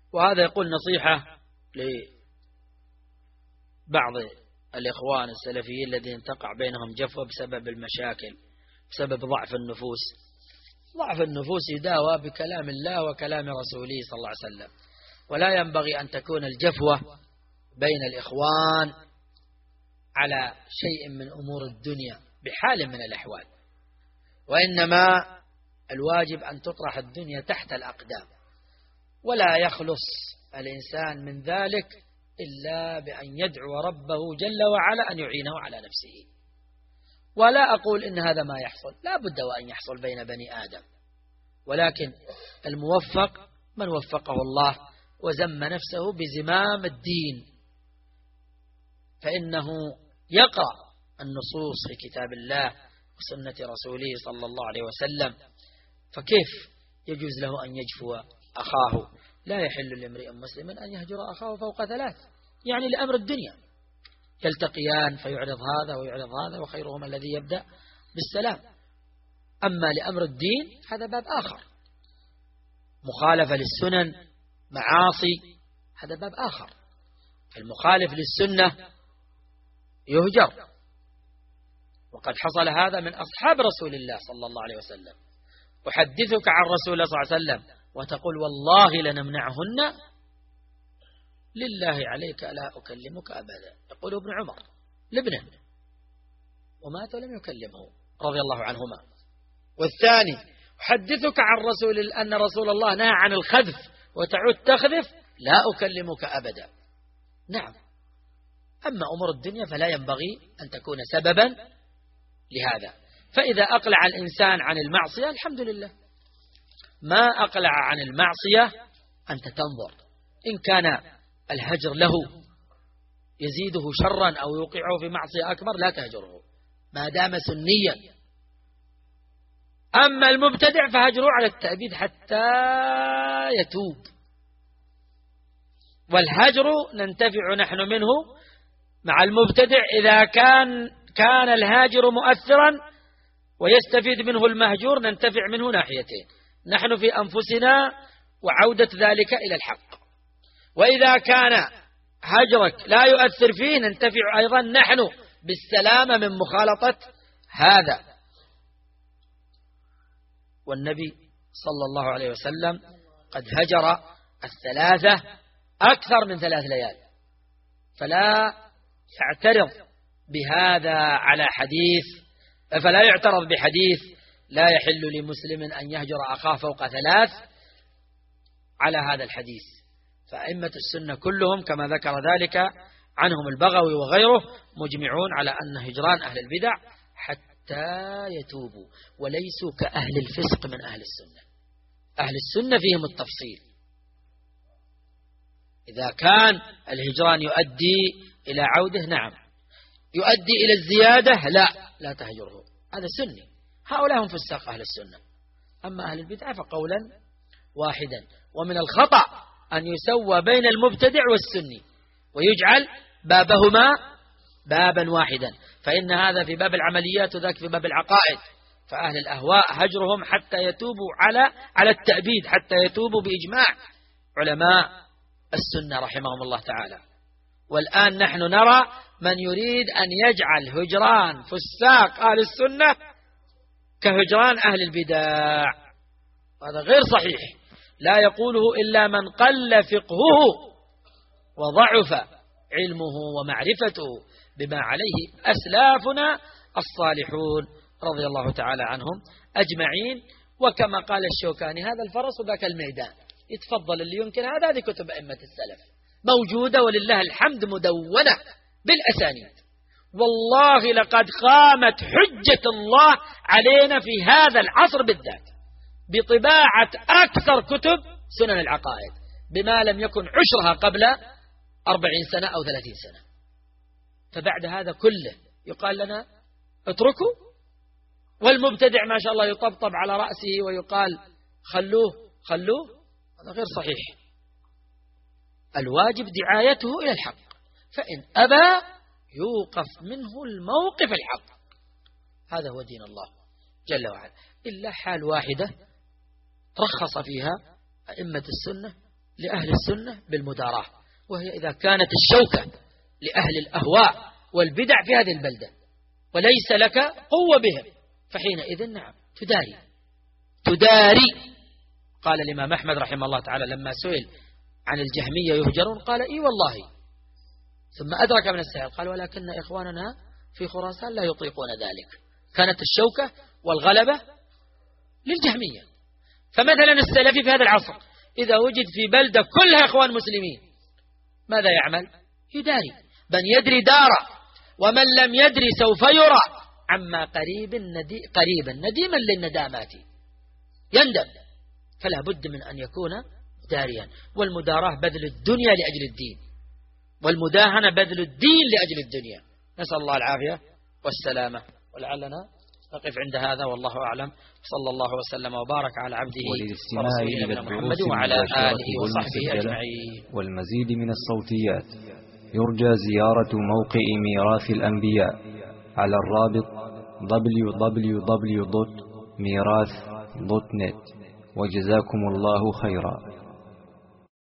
وهذا يقول نصيحة لبعض الإخوان السلفيين الذين تقع بينهم جفوة بسبب المشاكل، بسبب ضعف النفوس. ضعف النفوس يداوى بكلام الله وكلام رسوله صلى الله عليه وسلم، ولا ينبغي أن تكون الجفوة بين الإخوان على شيء من أمور الدنيا بحال من الأحوال، وإنما الواجب أن تطرح الدنيا تحت الأقدام، ولا يخلص الإنسان من ذلك إلا بأن يدعو ربه جل وعلا أن يعينه على نفسه. ولا أقول إن هذا ما يحصل، لا بد وأن يحصل بين بني آدم، ولكن الموفق من وفقه الله وزم نفسه بزمام الدين، فإنه يقرأ النصوص في كتاب الله وسنة رسوله صلى الله عليه وسلم، فكيف يجوز له أن يجفو أخاه؟ لا يحل لامرئ مسلم أن يهجر أخاه فوق 3، يعني لأمر الدنيا، يلتقيان فيعرض هذا ويعرض هذا وخيرهما الذي يبدأ بالسلام. أما لأمر الدين هذا باب آخر، مخالفة للسنن، معاصي، هذا باب آخر. المخالف للسنة يهجر، وقد حصل هذا من أصحاب رسول الله صلى الله عليه وسلم. أحدثك عن رسول الله صلى الله عليه وسلم وتقول والله لنمنعهن، لله عليك لا أكلمك أبدا، يقول ابن عمر لابنه ومات ولم يكلمه رضي الله عنهما. والثاني أحدثك عن أن رسول الله نهى عن الخذف وتعود تخذف، لا أكلمك أبدا. نعم، أما أمور الدنيا فلا ينبغي أن تكون سببا لهذا. فإذا أقلع الإنسان عن المعصية الحمد لله، ما أقلع عن المعصية أنت تنظر، إن كان الهجر له يزيده شرا أو يوقعه في معصية أكبر لا تهجره ما دام سنيا. أما المبتدع فهجره على التأبيد حتى يتوب، والهجر ننتفع نحن منه مع المبتدع إذا كان الهاجر مؤثرا ويستفيد منه المهجور، ننتفع منه ناحيتين، نحن في أنفسنا وعودة ذلك إلى الحق، وإذا كان هجرك لا يؤثر فيه ننتفع أيضا نحن بالسلامة من مخالطة هذا. والنبي صلى الله عليه وسلم قد هجر 3 أكثر من 3 ليال، فلا يعترض بهذا على حديث، فلا يعترض بحديث لا يحل لمسلم أن يهجر أخاه فوق 3 على هذا الحديث. فأئمة السنة كلهم كما ذكر ذلك عنهم البغوي وغيره مجمعون على أن هجران أهل البدع حتى يتوبوا، وليسوا كأهل الفسق من أهل السنة. أهل السنة فيهم التفصيل، إذا كان الهجران يؤدي إلى عوده نعم، يؤدي إلى الزيادة لا تهجره، هذا سني. هؤلاء هم فساق أهل السنة. أما أهل البدع فقولا واحدا. ومن الخطأ أن يسوى بين المبتدع والسني ويجعل بابهما بابا واحدا، فإن هذا في باب العمليات وذاك في باب العقائد. فأهل الأهواء هجرهم حتى يتوبوا على التأبيد، حتى يتوبوا بإجماع علماء السنة رحمهم الله تعالى. والآن نحن نرى من يريد أن يجعل هجران فساق أهل السنة كهجران أهل البدع، هذا غير صحيح، لا يقوله إلا من قل فقهه وضعف علمه ومعرفته بما عليه أسلافنا الصالحون رضي الله تعالى عنهم أجمعين. وكما قال الشوكاني هذا الفرس وذاك الميدان، يتفضل اللي يمكن هذه كتب أئمة السلف موجودة ولله الحمد مدونة بالأسانيد. والله لقد قامت حجة الله علينا في هذا العصر بالذات بطباعة أكثر كتب سنن العقائد بما لم يكن عشرها قبل 40 سنة أو 30 سنة. فبعد هذا كله يقال لنا اتركوا، والمبتدع ما شاء الله يطبطب على رأسه ويقال خلوه، هذا غير صحيح. الواجب دعايته إلى الحق، فإن أبى يوقف منه الموقف الحق، هذا هو دين الله جل وعلا. إلا حال واحدة رخص فيها أئمة السنة لأهل السنة بالمداراة، وهي إذا كانت الشوكة لأهل الأهواء والبدع في هذه البلدة وليس لك قوة بهم، فحينئذ نعم تداري. قال الإمام أحمد رحمه الله تعالى لما سئل عن الجهمية يهجرون قال إي والله، ثم أدرك من السائل قال ولكن إخواننا في خراسان لا يطيقون ذلك. كانت الشوكة والغلبة للجهمية. فمثلا السلفي في هذا العصر إذا وجد في بلدة كلها إخوان مسلمين ماذا يعمل؟ يداري. من يدري دار، ومن لم يدري سوف يرى، عما قريبا نديما للندامات يندم. فلا بد من أن يكون داريا. والمداراة بذل الدنيا لأجل الدين، والمداهنة بذل الدين لأجل الدنيا. نسأل الله العافية والسلامة. ولعلنا نقف عند هذا والله أعلم. صلى الله وسلم وبارك على عبده ورسوله نبينا محمد وعلى آله وصحبه أجمعين. والمزيد من الصوتيات يرجى زيارة موقع ميراث الأنبياء على الرابط www.mirath.net. وجزاكم الله خيرا.